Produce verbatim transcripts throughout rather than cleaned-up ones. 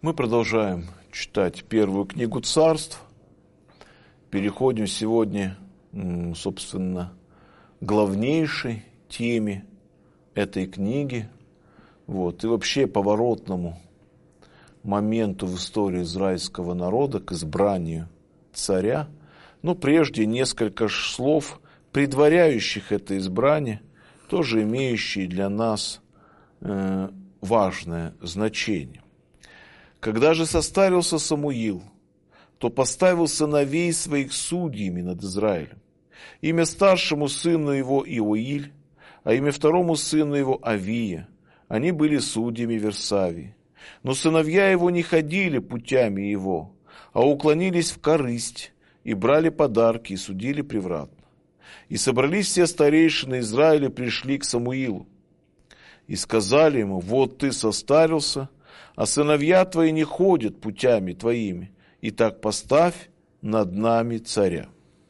Мы продолжаем читать первую книгу Царств. Переходим сегодня, собственно, к главнейшей теме этой книги. Вот, и вообще поворотному моменту в истории израильского народа, к избранию царя. Но прежде несколько слов, предваряющих это избрание, тоже имеющие для нас э, важное значение. Когда же состарился Самуил, то поставил сыновей своих судьями над Израилем. Имя старшему сыну его Иоиль, а имя второму сыну его Авия. Они были судьями Версавии. Но сыновья его не ходили путями его, а уклонились в корысть, и брали подарки, и судили превратно. И собрались все старейшины Израиля, пришли к Самуилу. И сказали ему: вот ты состарился, а сыновья твои не ходят путями твоими, и так поставь над нами царя.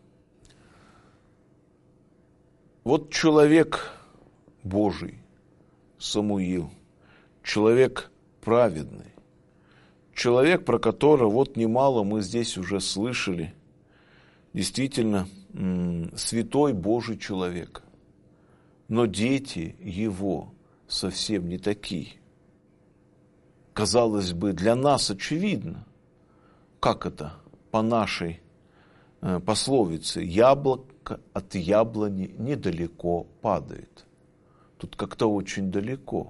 Вот человек Божий, Самуил, человек праведный, человек, про которого вот немало мы здесь уже слышали, действительно святой Божий человек, но дети его совсем не такие. Казалось бы, для нас очевидно, как это по нашей э, пословице: яблоко от яблони недалеко падает. Тут как-то очень далеко.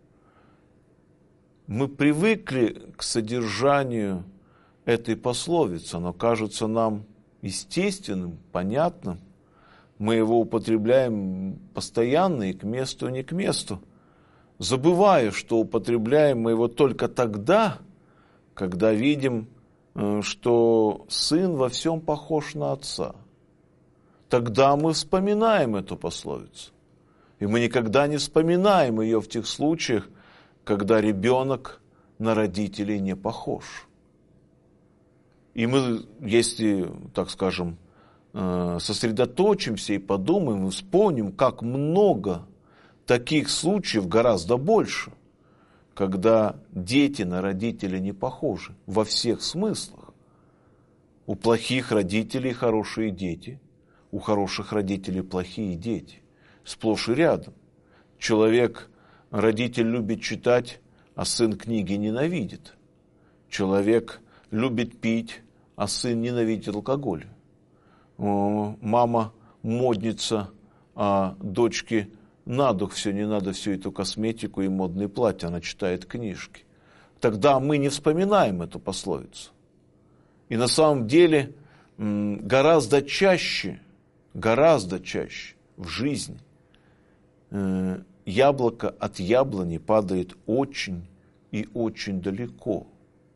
Мы привыкли к содержанию этой пословицы, оно кажется нам естественным, понятным. Мы его употребляем постоянно и к месту, и не к месту, забывая, что употребляем мы его только тогда, когда видим, что сын во всем похож на отца. Тогда мы вспоминаем эту пословицу. И мы никогда не вспоминаем ее в тех случаях, когда ребенок на родителей не похож. И мы, если, так скажем, сосредоточимся и подумаем, и вспомним, как много таких случаев, гораздо больше, когда дети на родителей не похожи во всех смыслах. У плохих родителей хорошие дети, у хороших родителей плохие дети. Сплошь и рядом. Человек, родитель любит читать, а сын книги ненавидит. Человек любит пить, а сын ненавидит алкоголь. Мама модница, а дочке на дух все, не надо всю эту косметику и модные платья, она читает книжки. Тогда мы не вспоминаем эту пословицу. И на самом деле гораздо чаще, гораздо чаще в жизни яблоко от яблони падает очень и очень далеко.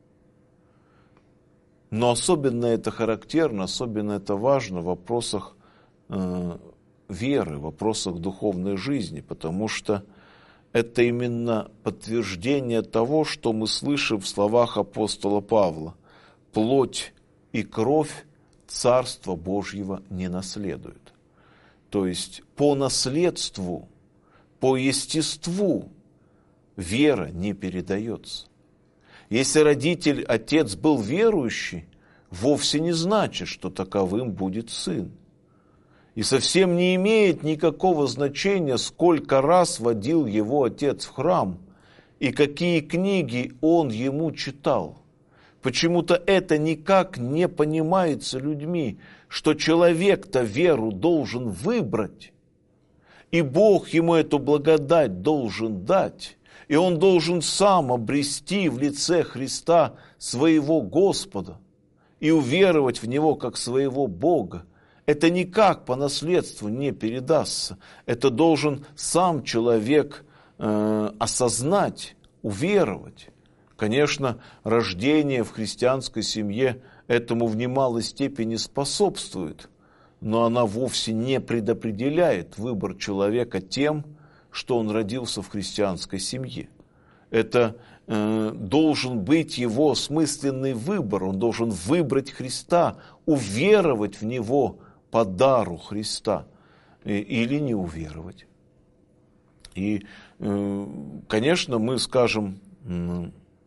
Но особенно это характерно, особенно это важно в вопросах э, веры, в вопросах духовной жизни, потому что это именно подтверждение того, что мы слышим в словах апостола Павла: плоть и кровь Царства Божьего не наследуют. То есть по наследству, по естеству вера не передается. Если родитель, отец был верующий, вовсе не значит, что таковым будет сын. И совсем не имеет никакого значения, сколько раз водил его отец в храм и какие книги он ему читал. Почему-то это никак не понимается людьми, что человек-то веру должен выбрать, и Бог ему эту благодать должен дать. И он должен сам обрести в лице Христа своего Господа и уверовать в Него как своего Бога. Это никак по наследству не передастся. Это должен сам человек э, осознать, уверовать. Конечно, рождение в христианской семье этому в немалой степени способствует, но она вовсе не предопределяет выбор человека тем, что он родился в христианской семье. Это э, должен быть его осмысленный выбор. Он должен выбрать Христа, уверовать в Него по дару Христа э, или не уверовать. И, э, конечно, мы скажем, э,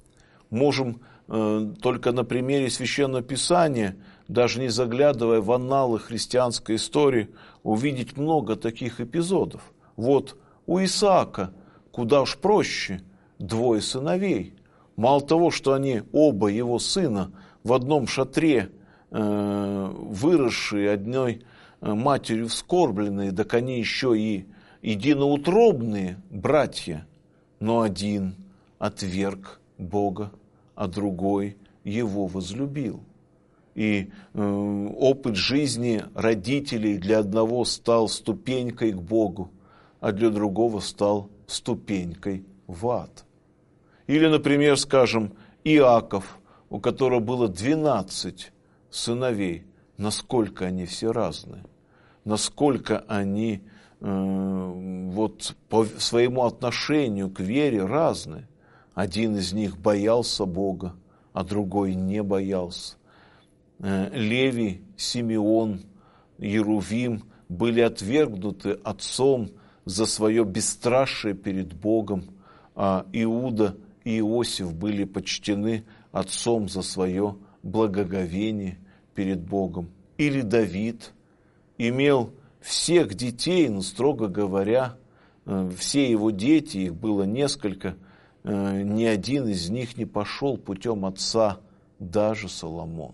можем э, только на примере Священного Писания, даже не заглядывая в анналы христианской истории, увидеть много таких эпизодов. Вот у Исаака, куда уж проще, двое сыновей. Мало того, что они оба его сына в одном шатре, э, выросшие одной матерью вскорбленные, так они еще и единоутробные братья, но один отверг Бога, а другой его возлюбил. И э, опыт жизни родителей для одного стал ступенькой к Богу, а для другого стал ступенькой в ад. Или, например, скажем, Иаков, у которого было двенадцать сыновей, насколько они все разные, насколько они э, вот по своему отношению к вере разные. Один из них боялся Бога, а другой не боялся. Э, Левий, Симеон, Ерувим были отвергнуты отцом за свое бесстрашие перед Богом, а Иуда и Иосиф были почтены отцом за свое благоговение перед Богом. Или Давид имел всех детей, но, строго говоря, все его дети, их было несколько, ни один из них не пошел путем отца, даже Соломон.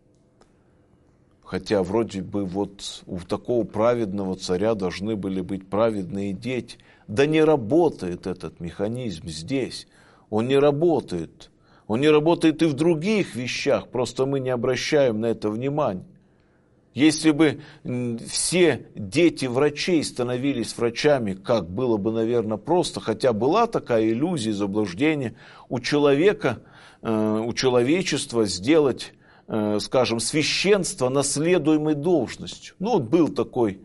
Хотя вроде бы вот у такого праведного царя должны были быть праведные дети. Да не работает этот механизм здесь. Он не работает. Он не работает и в других вещах, просто мы не обращаем на это внимания. Если бы все дети врачей становились врачами, как было бы, наверное, просто, хотя была такая иллюзия, заблуждение у человека, у человечества сделать, скажем, священство наследуемой должностью. Ну, вот был такой,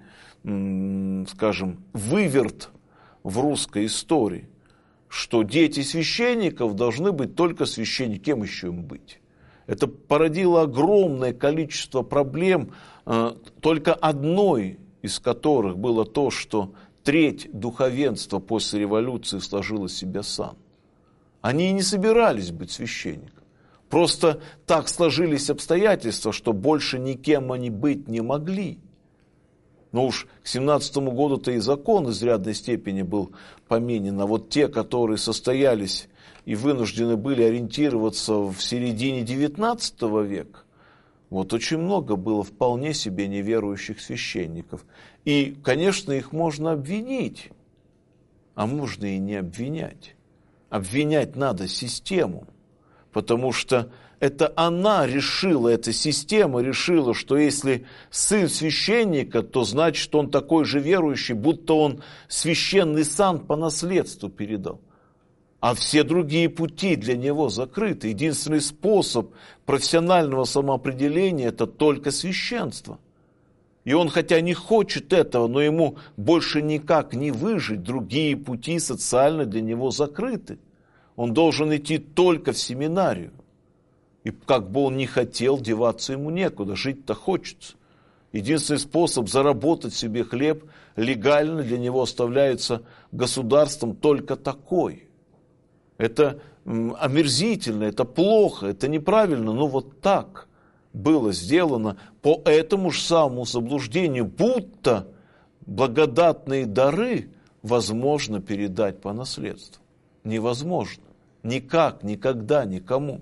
скажем, выверт в русской истории, что дети священников должны быть только священниками, кем еще им быть. Это породило огромное количество проблем, только одной из которых было то, что треть духовенства после революции сложила себе сан. Они и не собирались быть священниками. Просто так сложились обстоятельства, что больше никем они быть не могли. Но уж к семнадцатому году-то и закон в изрядной степени был поменен, а вот те, которые состоялись и вынуждены были ориентироваться в середине девятнадцатого века, вот очень много было вполне себе неверующих священников. И, конечно, их можно обвинить, а можно и не обвинять. Обвинять надо систему, потому что это она решила, эта система решила, что если сын священника, то значит он такой же верующий, будто он священный сан по наследству передал. А все другие пути для него закрыты. Единственный способ профессионального самоопределения – это только священство. И он, хотя не хочет этого, но ему больше никак не выжить, другие пути социально для него закрыты. Он должен идти только в семинарию. И как бы он ни хотел, деваться ему некуда, жить-то хочется. Единственный способ заработать себе хлеб легально для него оставляется государством только такой. Это омерзительно, это плохо, это неправильно, но вот так было сделано по этому же самому заблуждению, будто благодатные дары возможно передать по наследству. Невозможно. Никак, никогда, никому.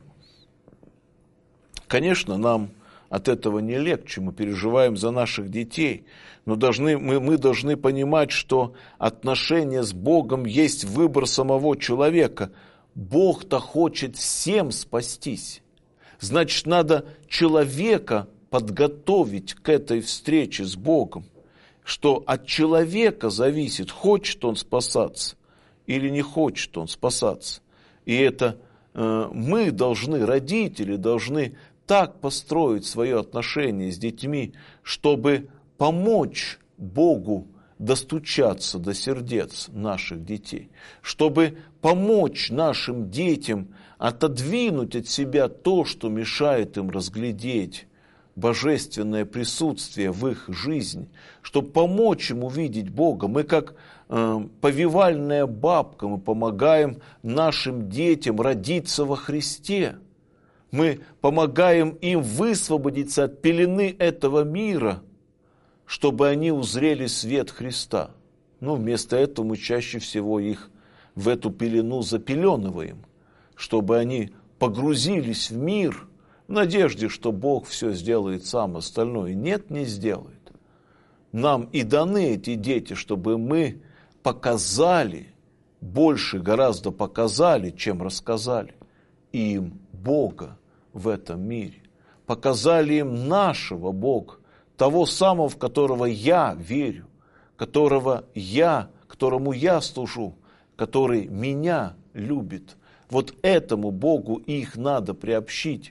Конечно, нам от этого не легче, мы переживаем за наших детей, но должны, мы, мы должны понимать, что отношения с Богом есть выбор самого человека. Бог-то хочет всем спастись. Значит, надо человека подготовить к этой встрече с Богом, что от человека зависит, хочет он спасаться или не хочет он спасаться. И это э, мы должны, родители должны так построить свое отношение с детьми, чтобы помочь Богу достучаться до сердец наших детей, чтобы помочь нашим детям отодвинуть от себя то, что мешает им разглядеть божественное присутствие в их жизни, чтобы помочь им увидеть Бога. Мы как э, повивальная бабка, мы помогаем нашим детям родиться во Христе. Мы помогаем им высвободиться от пелены этого мира, чтобы они узрели свет Христа. Но вместо этого мы чаще всего их в эту пелену запеленываем, чтобы они погрузились в мир в надежде, что Бог все сделает сам, остальное. Нет, не сделает. Нам и даны эти дети, чтобы мы показали, больше гораздо показали, чем рассказали им Бога в этом мире. Показали им нашего Бога, того самого, в которого я верю, которого я, которому я служу, который меня любит. Вот этому Богу их надо приобщить,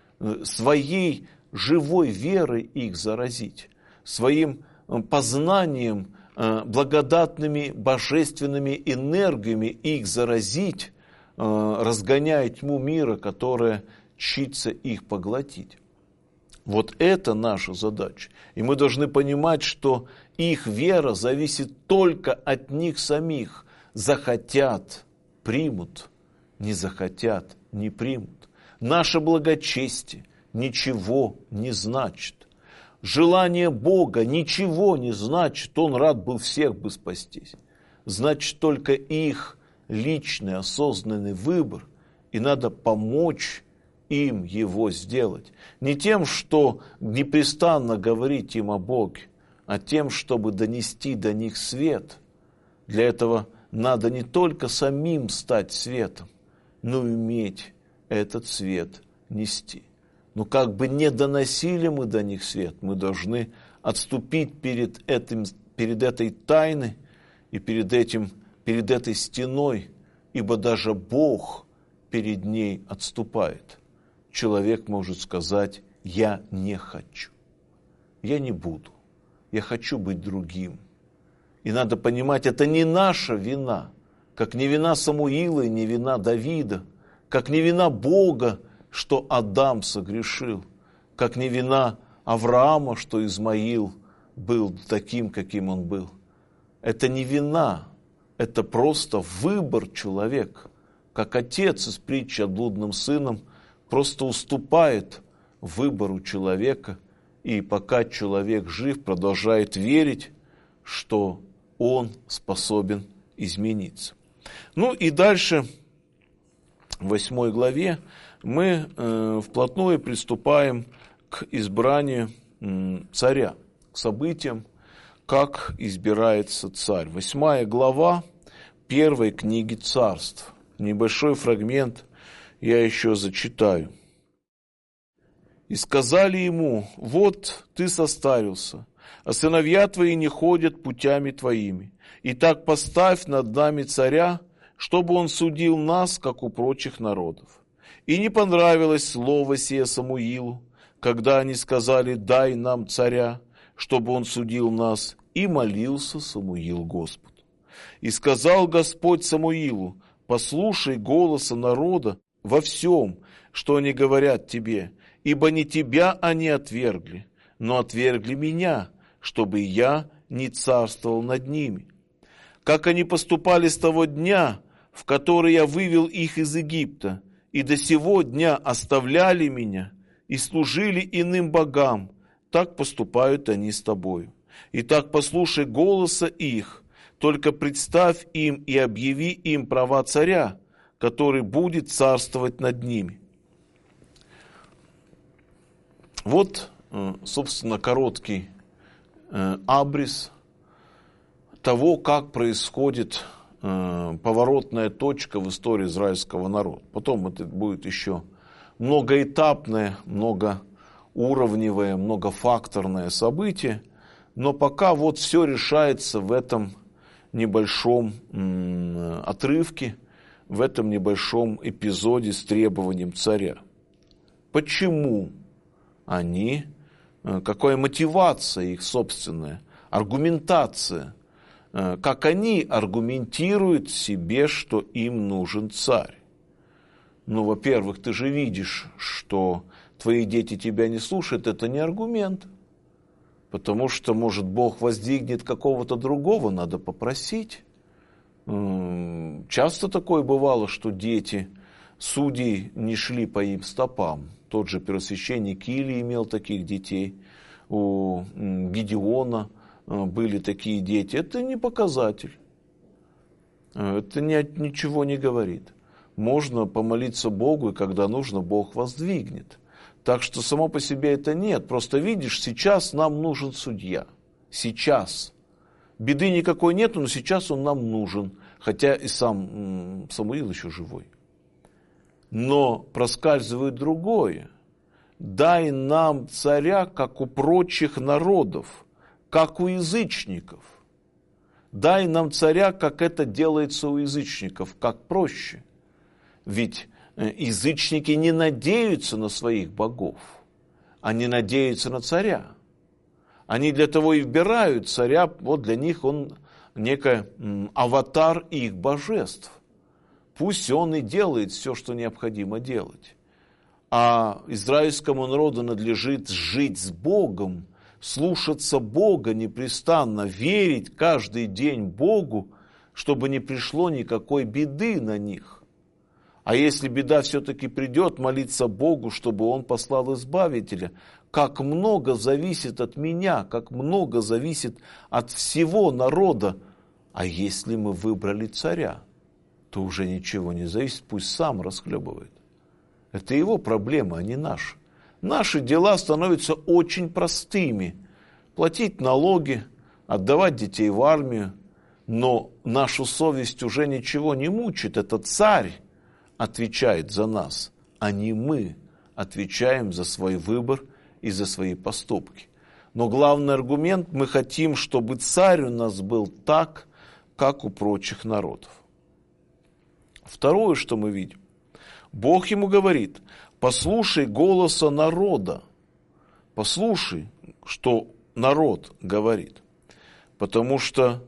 своей живой верой их заразить, своим познанием, благодатными божественными энергиями их заразить, разгоняя тьму мира, которая чится их поглотить. Вот это наша задача. И мы должны понимать, что их вера зависит только от них самих. Захотят – примут, не захотят – не примут. Наше благочестие ничего не значит. Желание Бога ничего не значит. Он рад был всех бы спастись. Значит только их личный осознанный выбор. И надо помочь им его сделать. Не тем, что непрестанно говорить им о Боге, а тем, чтобы донести до них свет. Для этого надо не только самим стать светом, но и уметь этот свет нести. Но как бы не доносили мы до них свет, мы должны отступить перед, этим, перед этой тайной и перед, этим, перед этой стеной, ибо даже Бог перед ней отступает. Человек может сказать: я не хочу, я не буду, я хочу быть другим. И надо понимать, это не наша вина, как не вина Самуила и не вина Давида, как не вина Бога, что Адам согрешил, как не вина Авраама, что Измаил был таким, каким он был. Это не вина, это просто выбор человека, как отец из притчи о блудном сыном просто уступает выбору человека, и пока человек жив, продолжает верить, что он способен измениться. Ну и дальше, в восьмой главе, мы э, вплотную приступаем к избранию э, царя, к событиям, как избирается царь. Восьмая глава первой книги Царств. Небольшой фрагмент я еще зачитаю. «И сказали ему: вот ты состарился, а сыновья твои не ходят путями твоими. Итак, поставь над нами царя, чтобы он судил нас, как у прочих народов. И не понравилось слово сие Самуилу, когда они сказали: дай нам царя, чтобы он судил нас. И молился Самуил Господу. И сказал Господь Самуилу: послушай голоса народа во всем, что они говорят тебе, ибо не тебя они отвергли, но отвергли меня, чтобы я не царствовал над ними. Как они поступали с того дня, в который я вывел их из Египта, и до сего дня оставляли меня и служили иным богам, так поступают они с тобою. Итак, послушай голоса их, только представь им и объяви им права царя, который будет царствовать над ними». Вот, собственно, короткий абрис того, как происходит поворотная точка в истории израильского народа. Потом это будет еще многоэтапное, многоуровневое, многофакторное событие, но пока вот все решается в этом небольшом отрывке, в этом небольшом эпизоде с требованием царя. Почему они, какая мотивация их собственная, аргументация, как они аргументируют себе, что им нужен царь? Ну, во-первых, ты же видишь, что твои дети тебя не слушают, это не аргумент. Потому что, может, Бог воздвигнет какого-то другого, надо попросить. Часто такое бывало, что дети судей не шли по им стопам. Тот же первосвященник Илия имел таких детей, у Гедеона были такие дети. Это не показатель, это ничего не говорит. Можно помолиться Богу, и когда нужно, Бог воздвигнет. Так что само по себе это нет. Просто видишь, сейчас нам нужен судья. Сейчас. Беды никакой нету, но сейчас он нам нужен. Хотя и сам Самуил еще живой. Но проскальзывает другое. Дай нам царя, как у прочих народов, как у язычников. Дай нам царя, как это делается у язычников, как проще. Ведь язычники не надеются на своих богов, они надеются на царя. Они для того и выбирают царя, вот для них он некий аватар их божеств. Пусть он и делает все, что необходимо делать. А израильскому народу надлежит жить с Богом, слушаться Бога непрестанно, верить каждый день Богу, чтобы не пришло никакой беды на них. А если беда все-таки придет, молиться Богу, чтобы Он послал Избавителя. Как много зависит от меня, как много зависит от всего народа. А если мы выбрали царя, то уже ничего не зависит, пусть сам расхлебывает. Это его проблема, а не наши. Наши дела становятся очень простыми. Платить налоги, отдавать детей в армию. Но нашу совесть уже ничего не мучит. Это царь отвечает за нас, а не мы отвечаем за свой выбор и за свои поступки. Но главный аргумент: мы хотим, чтобы царь у нас был так, как у прочих народов. Второе, что мы видим, Бог ему говорит: послушай голоса народа, послушай, что народ говорит, потому что,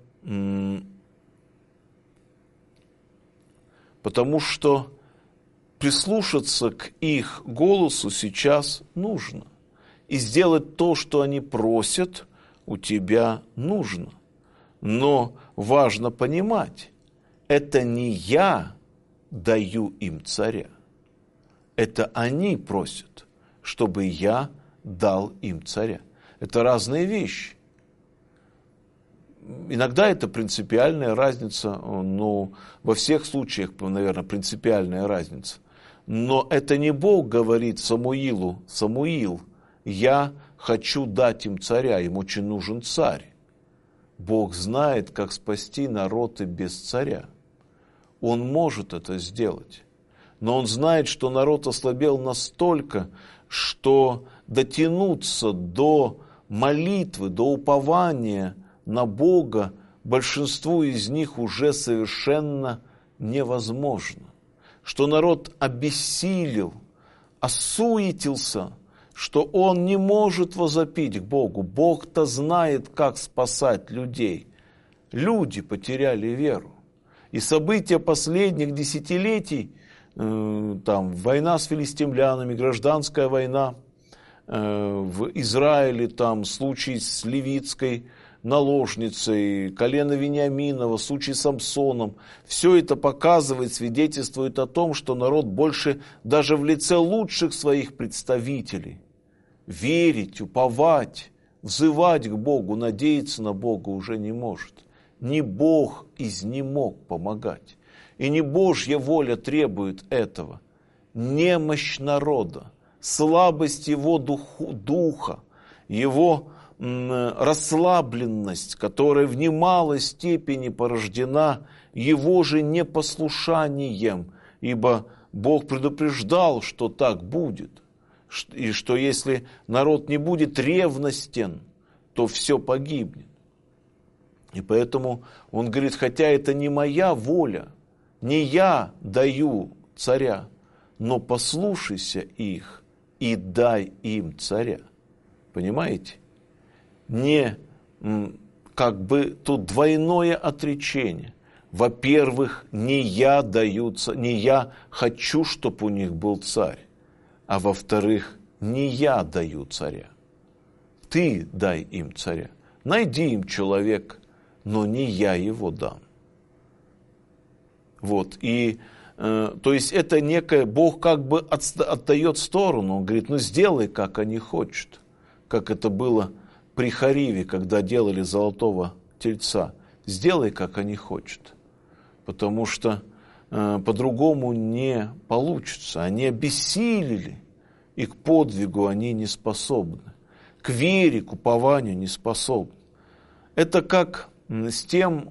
потому что прислушаться к их голосу сейчас нужно. И сделать то, что они просят, у тебя нужно. Но важно понимать, это не я даю им царя. Это они просят, чтобы я дал им царя. Это разные вещи. Иногда это принципиальная разница, но во всех случаях, наверное, принципиальная разница. Но это не Бог говорит Самуилу: Самуил, я хочу дать им царя, им очень нужен царь. Бог знает, как спасти народ и без царя. Он может это сделать. Но он знает, что народ ослабел настолько, что дотянуться до молитвы, до упования на Бога большинству из них уже совершенно невозможно. Что народ обессилел, осуетился, что он не может возопить к Богу. Бог-то знает, как спасать людей. Люди потеряли веру. И события последних десятилетий, э, там, война с филистимлянами, гражданская война, э, в Израиле, там, случай с левитской наложницей, колено Вениаминова, случай с Самсоном. Все это показывает, свидетельствует о том, что народ больше даже в лице лучших своих представителей верить, уповать, взывать к Богу, надеяться на Бога уже не может. Не Бог изнемог помогать. И не Божья воля требует этого. Немощь народа, слабость его духу, духа, его расслабленность, которая в немалой степени порождена его же непослушанием, ибо Бог предупреждал, что так будет, и что если народ не будет ревностен, то все погибнет. И поэтому он говорит: хотя это не моя воля, не я даю царя, но послушайся их и дай им царя. Понимаете? Не как бы тут двойное отречение. Во-первых, не я даю, не я хочу, чтобы у них был царь. А во-вторых, не я даю царя. Ты дай им царя. Найди им человека, но не я его дам. Вот, и, э, то есть, это некое, Бог как бы от, отдает сторону, Он говорит, ну, сделай, как они хотят, как это было при Хариве, когда делали золотого тельца, сделай, как они хотят, потому что э, по-другому не получится, они обессилели, и к подвигу они не способны, к вере, к упованию не способны. Это как с тем,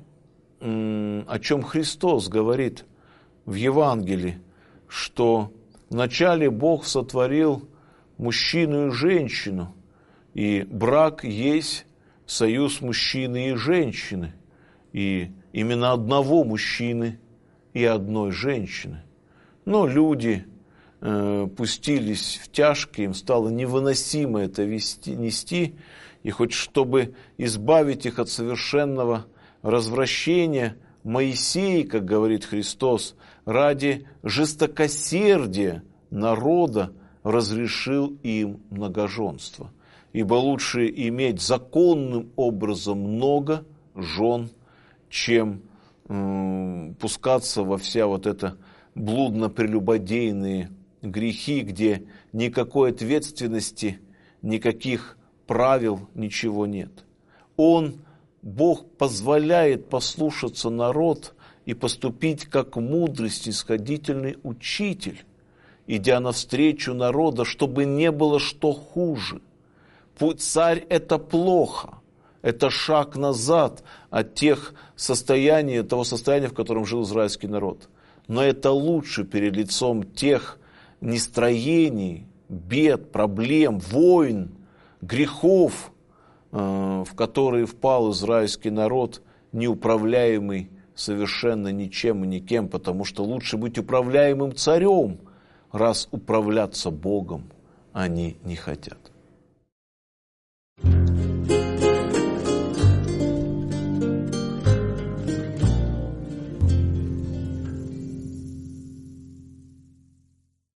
о чем Христос говорит в Евангелии, что вначале Бог сотворил мужчину и женщину, и брак есть союз мужчины и женщины, и именно одного мужчины и одной женщины. Но люди э, пустились в тяжкие, им стало невыносимо это вести, нести, и хоть чтобы избавить их от совершенного развращения, Моисей, как говорит Христос, ради жестокосердия народа разрешил им многоженство. Ибо лучше иметь законным образом много жен, чем э, пускаться во вся вот это блудно-прелюбодейные грехи, где никакой ответственности, никаких правил, ничего нет. Он, Бог, позволяет послушаться народ и поступить как мудрый, снисходительный учитель, идя навстречу народа, чтобы не было что хуже. Царь – это плохо, это шаг назад от тех состояний, того состояния, в котором жил израильский народ. Но это лучше перед лицом тех нестроений, бед, проблем, войн, грехов, в которые впал израильский народ, неуправляемый совершенно ничем и никем, потому что лучше быть управляемым царем, раз управляться Богом они не хотят.